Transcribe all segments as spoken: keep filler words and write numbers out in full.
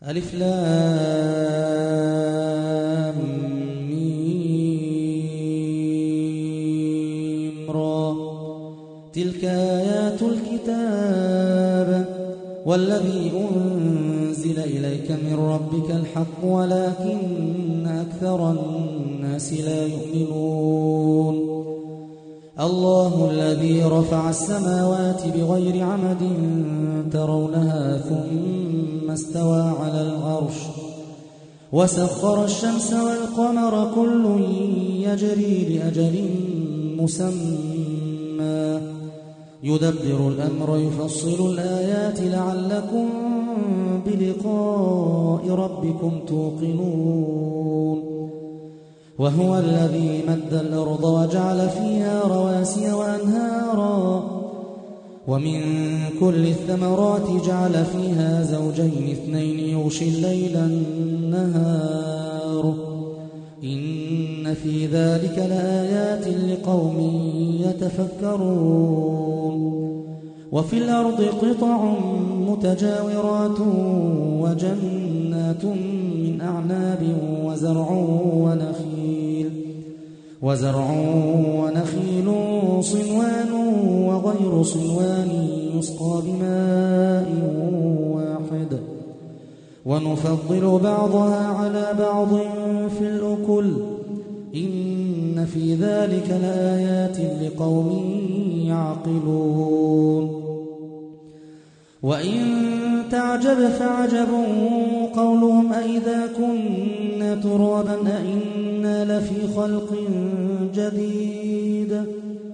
ألف لام ميم را. تلك آيات الكتاب والذي أنزل إليك من ربك الحق ولكن أكثر الناس لا يؤمنون. الله الذي رفع السماوات بغير عمد ترونها ثم استوى على العرش وسخر الشمس والقمر كل يجري لأجل مسمى يدبر الأمر يفصل الآيات لعلكم بلقاء ربكم توقنون. وهو الذي مد الأرض وجعل فيها رواسي وأنهارا ومن كل الثمرات جعل فيها زوجين اثنين يغشي الليل النهار إن في ذلك لآيات لقوم يتفكرون. وفي الأرض قطع متجاورات وجنات من أعناب وزرع ونخيل وزرع ونخيل صنوان وغير صنوان يسقى بماء واحد ونفضل بعضها على بعض في الأكل إن في ذلك لآيات لقوم يعقلون. وإن تعجب فعجب قولهم أئذا كنا ترابا أئنا لفي خلق جديد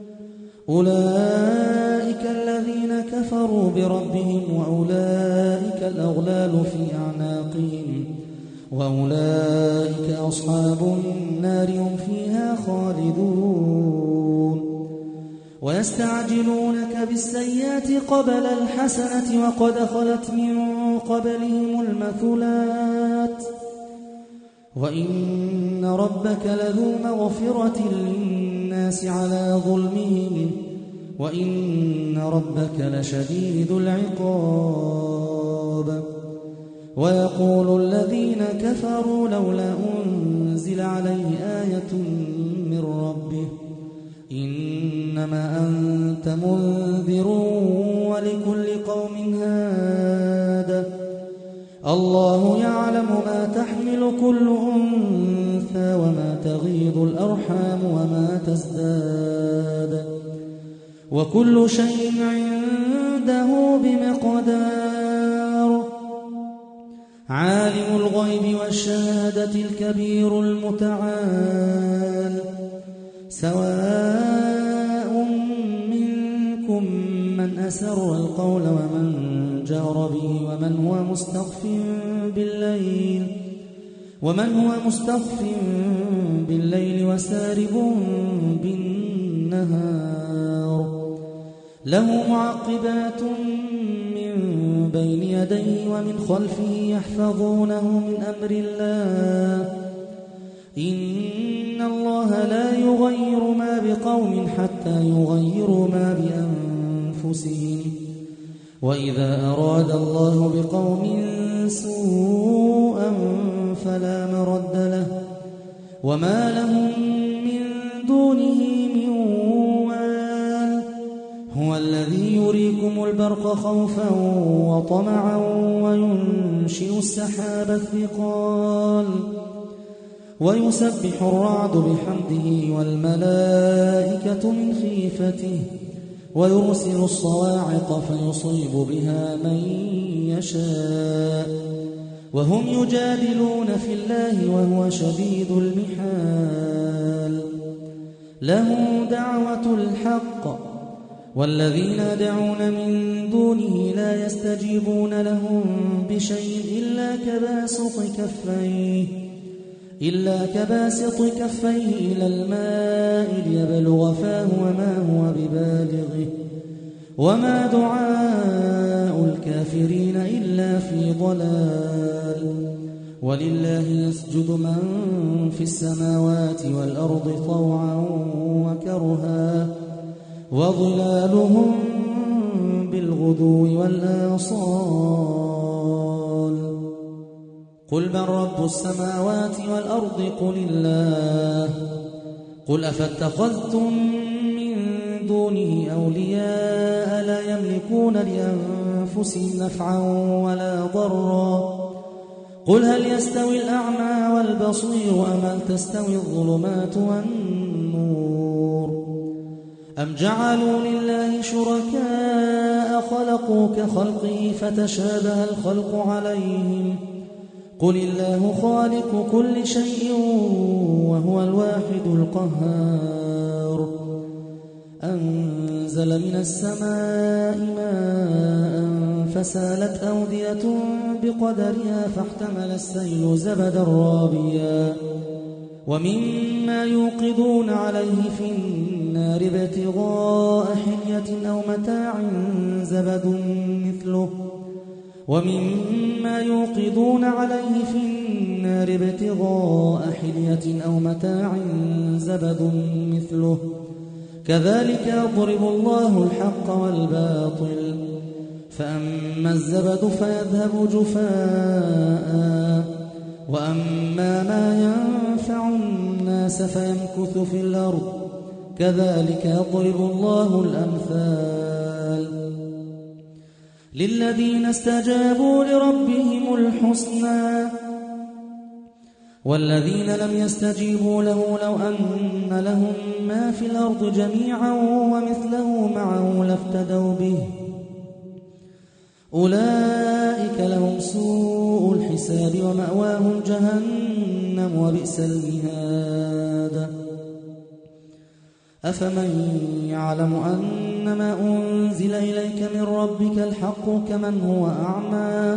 أولئك الذين كفروا بربهم وأولئك الأغلال في أعناقهم وأولئك أصحاب النار هم فيها خالدون. ويستعجلونك بالسيئات قبل الحسنة وقد خلت من قبلهم المثلات وإن ربك لذو مغفرة للناس على ظلمهم وإن ربك لشديد العقاب. ويقول الذين كفروا لولا أنزل عليه آية من ربه إنما أنت منذر ولكل قوم هاد الله يعلم ما تحمل كل أنثى وما تغيض الأرحام وما تزداد وكل شيء عنده بمقدار. عالم الغيب والشهادة الكبير المتعال سواء منكم من أسر القول ومن جهر به ومن هو مستخف بالليل ومن هو مستخف بالليل وسارب بالنهار له معقبات من بين يديه ومن خلفه يحفظونه من أمر الله إن الله لا يغير ما بقوم حتى يغيروا ما بأنفسهم وإذا أراد الله بقوم سوءا فلا مرد له وما لهم من دونه من وال هو الذي يريكم البرق خوفا وطمعا وينشئ السحاب الثقال ويسبح الرعد بحمده والملائكة من خيفته ويرسل الصواعق فيصيب بها من يشاء وهم يجادلون في الله وهو شديد المحال. له دعوة الحق والذين يدعون من دونه لا يستجيبون لهم بشيء إلا كباسط كفيه إلا كباسط كفيه إلى الماء ليبلغ فاه وما هو ببالغه وما دعاء الكافرين إلا في ضلال. ولله يسجد من في السماوات والأرض طوعا وكرها وظلالهم بالغدو والآصال قل من رب السماوات والأرض قل الله قل أفاتخذتم من دونه أولياء لا يملكون لأنفسهم نفعا ولا ضرا قل هل يستوي الأعمى والبصير أم هل تستوي الظلمات والنور أم جعلوا لله شركاء خلقوا كخلقه فتشابه الخلق عليهم قل الله خالق كل شيء وهو الواحد القهار أنزل من السماء ماء فسالت أودية بقدرها فاحتمل السيل زبدا رابيا ومما يوقدون عليه في النار ابتغاء حلية أو متاع زبد مثله ومما يوقدون عليه في النار ابتغاء حلية أو متاع زبد مثله كذلك يضرب الله الحق والباطل فأما الزبد فيذهب جفاء وأما ما ينفع الناس فيمكث في الأرض كذلك يضرب الله الأمثال للذين استجابوا لربهم الحسنى والذين لم يستجيبوا له لو أن لهم ما في الأرض جميعا ومثله معه لافتدوا به أولئك لهم سوء الحساب ومأواهم جهنم وبئس المهاد أفمن يعلم أنما أنزل إليك من ربك الحق كمن هو أعمى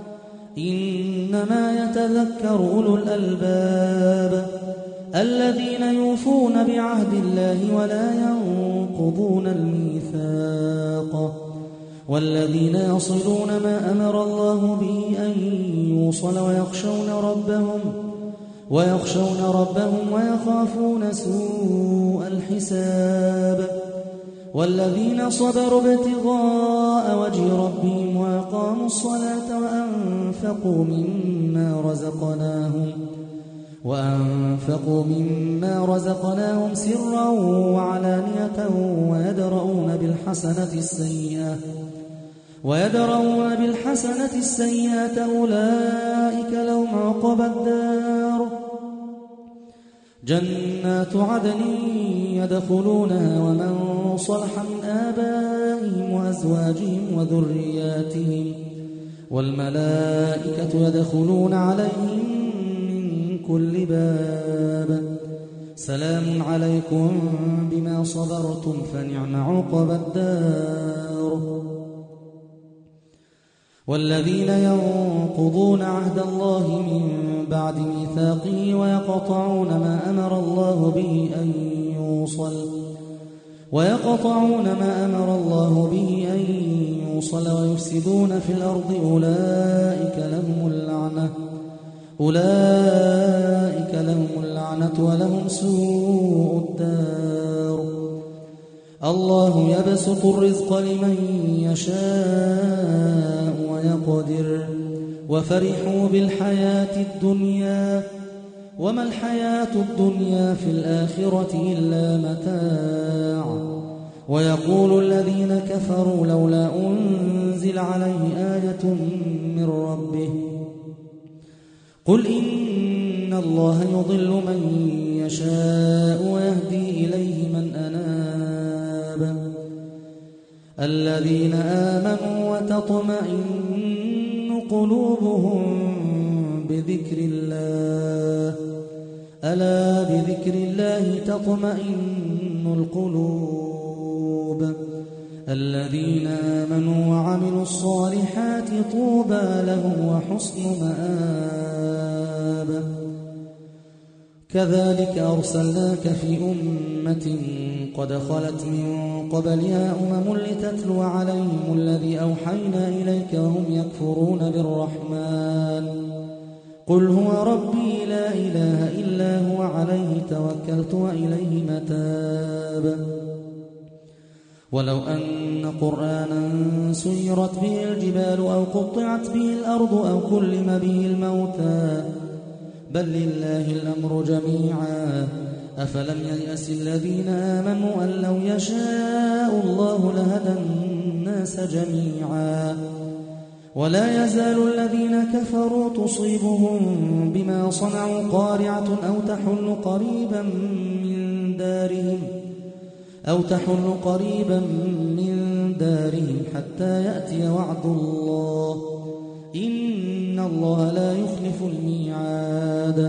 إنما يتذكر أولو الألباب الذين يوفون بعهد الله ولا ينقضون الميثاق والذين يصلون ما أمر الله به أن يوصل ويخشون ربهم ويخشون ربهم ويخافون سوء الحساب والذين صبروا ابتغاء وجه ربهم وأقاموا الصلاة وأنفقوا مما رزقناهم وأنفقوا مما رزقناهم سرا وعلانية ويدرؤون بالحسنة السيئة ويدرؤون بالحسنة السيئة أولئك لهم عقبى الدار جنات عدن يدخلونها ومن صلح من آبائهم وأزواجهم وذرياتهم والملائكة يدخلون عليهم من كل باب سلام عليكم بما صبرتم فنعم عقبى الدار والذين ينقضون عهد الله من بعد ميثاقه ويقطعون ما أمر الله به أن يوصل ويقطعون ما أمر الله به أن يوصل ويفسدون في الأرض أولئك لهم اللعنة أولئك لهم اللعنة ولهم سوء الدار الله يبسط الرزق لمن يشاء ويقدر وفرحوا بالحياة الدنيا وما الحياة الدنيا في الآخرة إلا متاع ويقول الذين كفروا لولا أنزل عليه آية من ربه قل إن الله يضل من يشاء ويهدي إليه من أناب الذين آمنوا وتطمئن قلوبهم بذكر الله ألا بذكر الله تطمئن القلوب الذين آمنوا وعملوا الصالحات طوبى لهم وحسن مآب كذلك أرسلناك في أمة قد خلت من قبلها أمم لتتلو عليهم الذي أوحينا إليك وهم يكفرون بالرحمن قل هو ربي لا إله إلا هو عليه توكلت وإليه متاب ولو أن قرآنا سيرت به الجبال أو قطعت به الأرض أو كلم به الموتى بل لله الأمر جميعا أفلم ييأس الذين آمنوا أن لو يشاء الله لهدى الناس جميعا ولا يزال الذين كفروا تصيبهم بما صنعوا قارعة أو تحل قريبا من دارهم أو تحل قريبا من دارهم حتى يأتي وعد الله إن الله لا يخلف الميعاد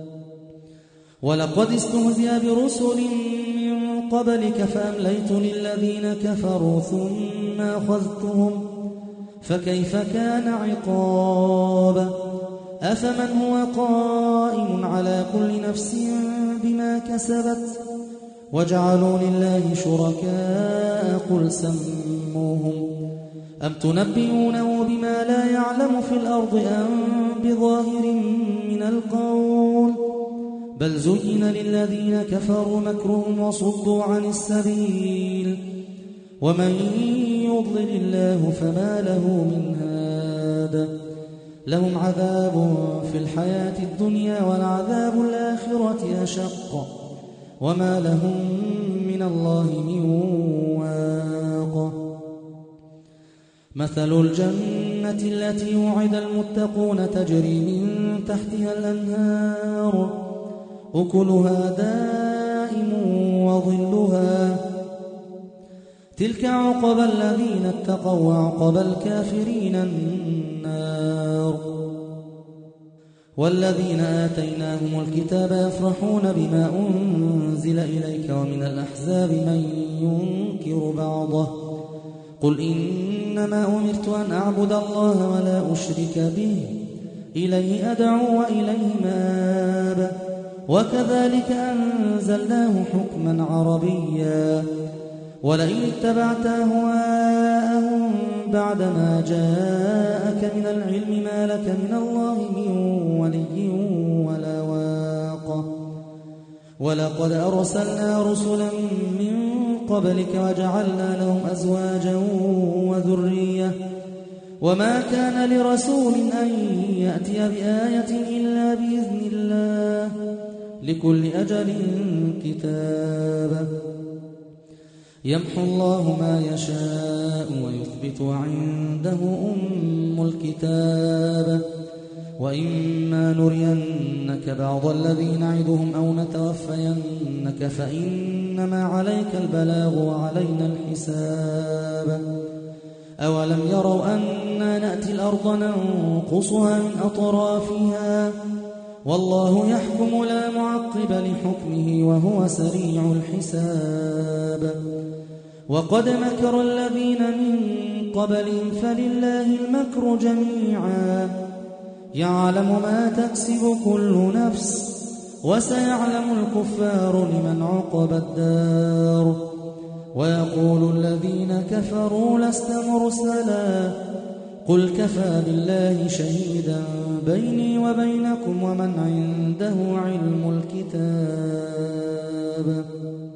ولقد استهزئ برسل من قبلك فأمليت للذين كفروا ثم أخذتهم فكيف كان عقاب أفمن هو قائم على كل نفس بما كسبت وجعلوا لله شركاء قل سموهم أم تنبئونه بما لا يعلم في الأرض أم بظاهر من القول بل زين للذين كفروا مكرهم وصدوا عن السبيل ومن يضلل الله فما له من هاد لهم عذاب في الحياة الدنيا والعذاب الآخرة أشق وما لهم من الله من واق مثل الجنة التي وعد المتقون تجري من تحتها الأنهار أكلها دائم وظلها تلك عقبى الذين اتقوا وعقبى الكافرين النار والذين آتيناهم الكتاب يفرحون بما أنزل إليك ومن الأحزاب من ينكر بعضه قل إنما أمرت أن أعبد الله ولا أشرك به إليه أدعو وإليه مآب وكذلك أنزلناه حكما عربيا ولئن اتبعت أهواءهم بعدما جاءك من العلم ما لك من الله من ولي ولا واق ولقد أرسلنا رسلا من قبلك وجعلنا لهم أزواجا وذرية وما كان لرسول أن يأتي بآية إلا بإذن الله لكل أجل كتاب يمحو الله ما يشاء ويثبت عنده أم الكتاب وإما نرينك بعض الذي نعدهم أو نتوفينك فإنما عليك البلاغ وعلينا الحساب أولم يروا أنا نأتي الأرض ننقصها من أطرافها والله يحكم لا معقب لحكمه وهو سريع الحساب وقد مكر الذين من قبلهم فلله المكر جميعا يعلم ما تكسب كل نفس وسيعلم الكفار لمن عقب الدار ويقول الذين كفروا لست مرسلا قل كفى بالله شهيدا بيني وبينكم ومن عنده علم الكتاب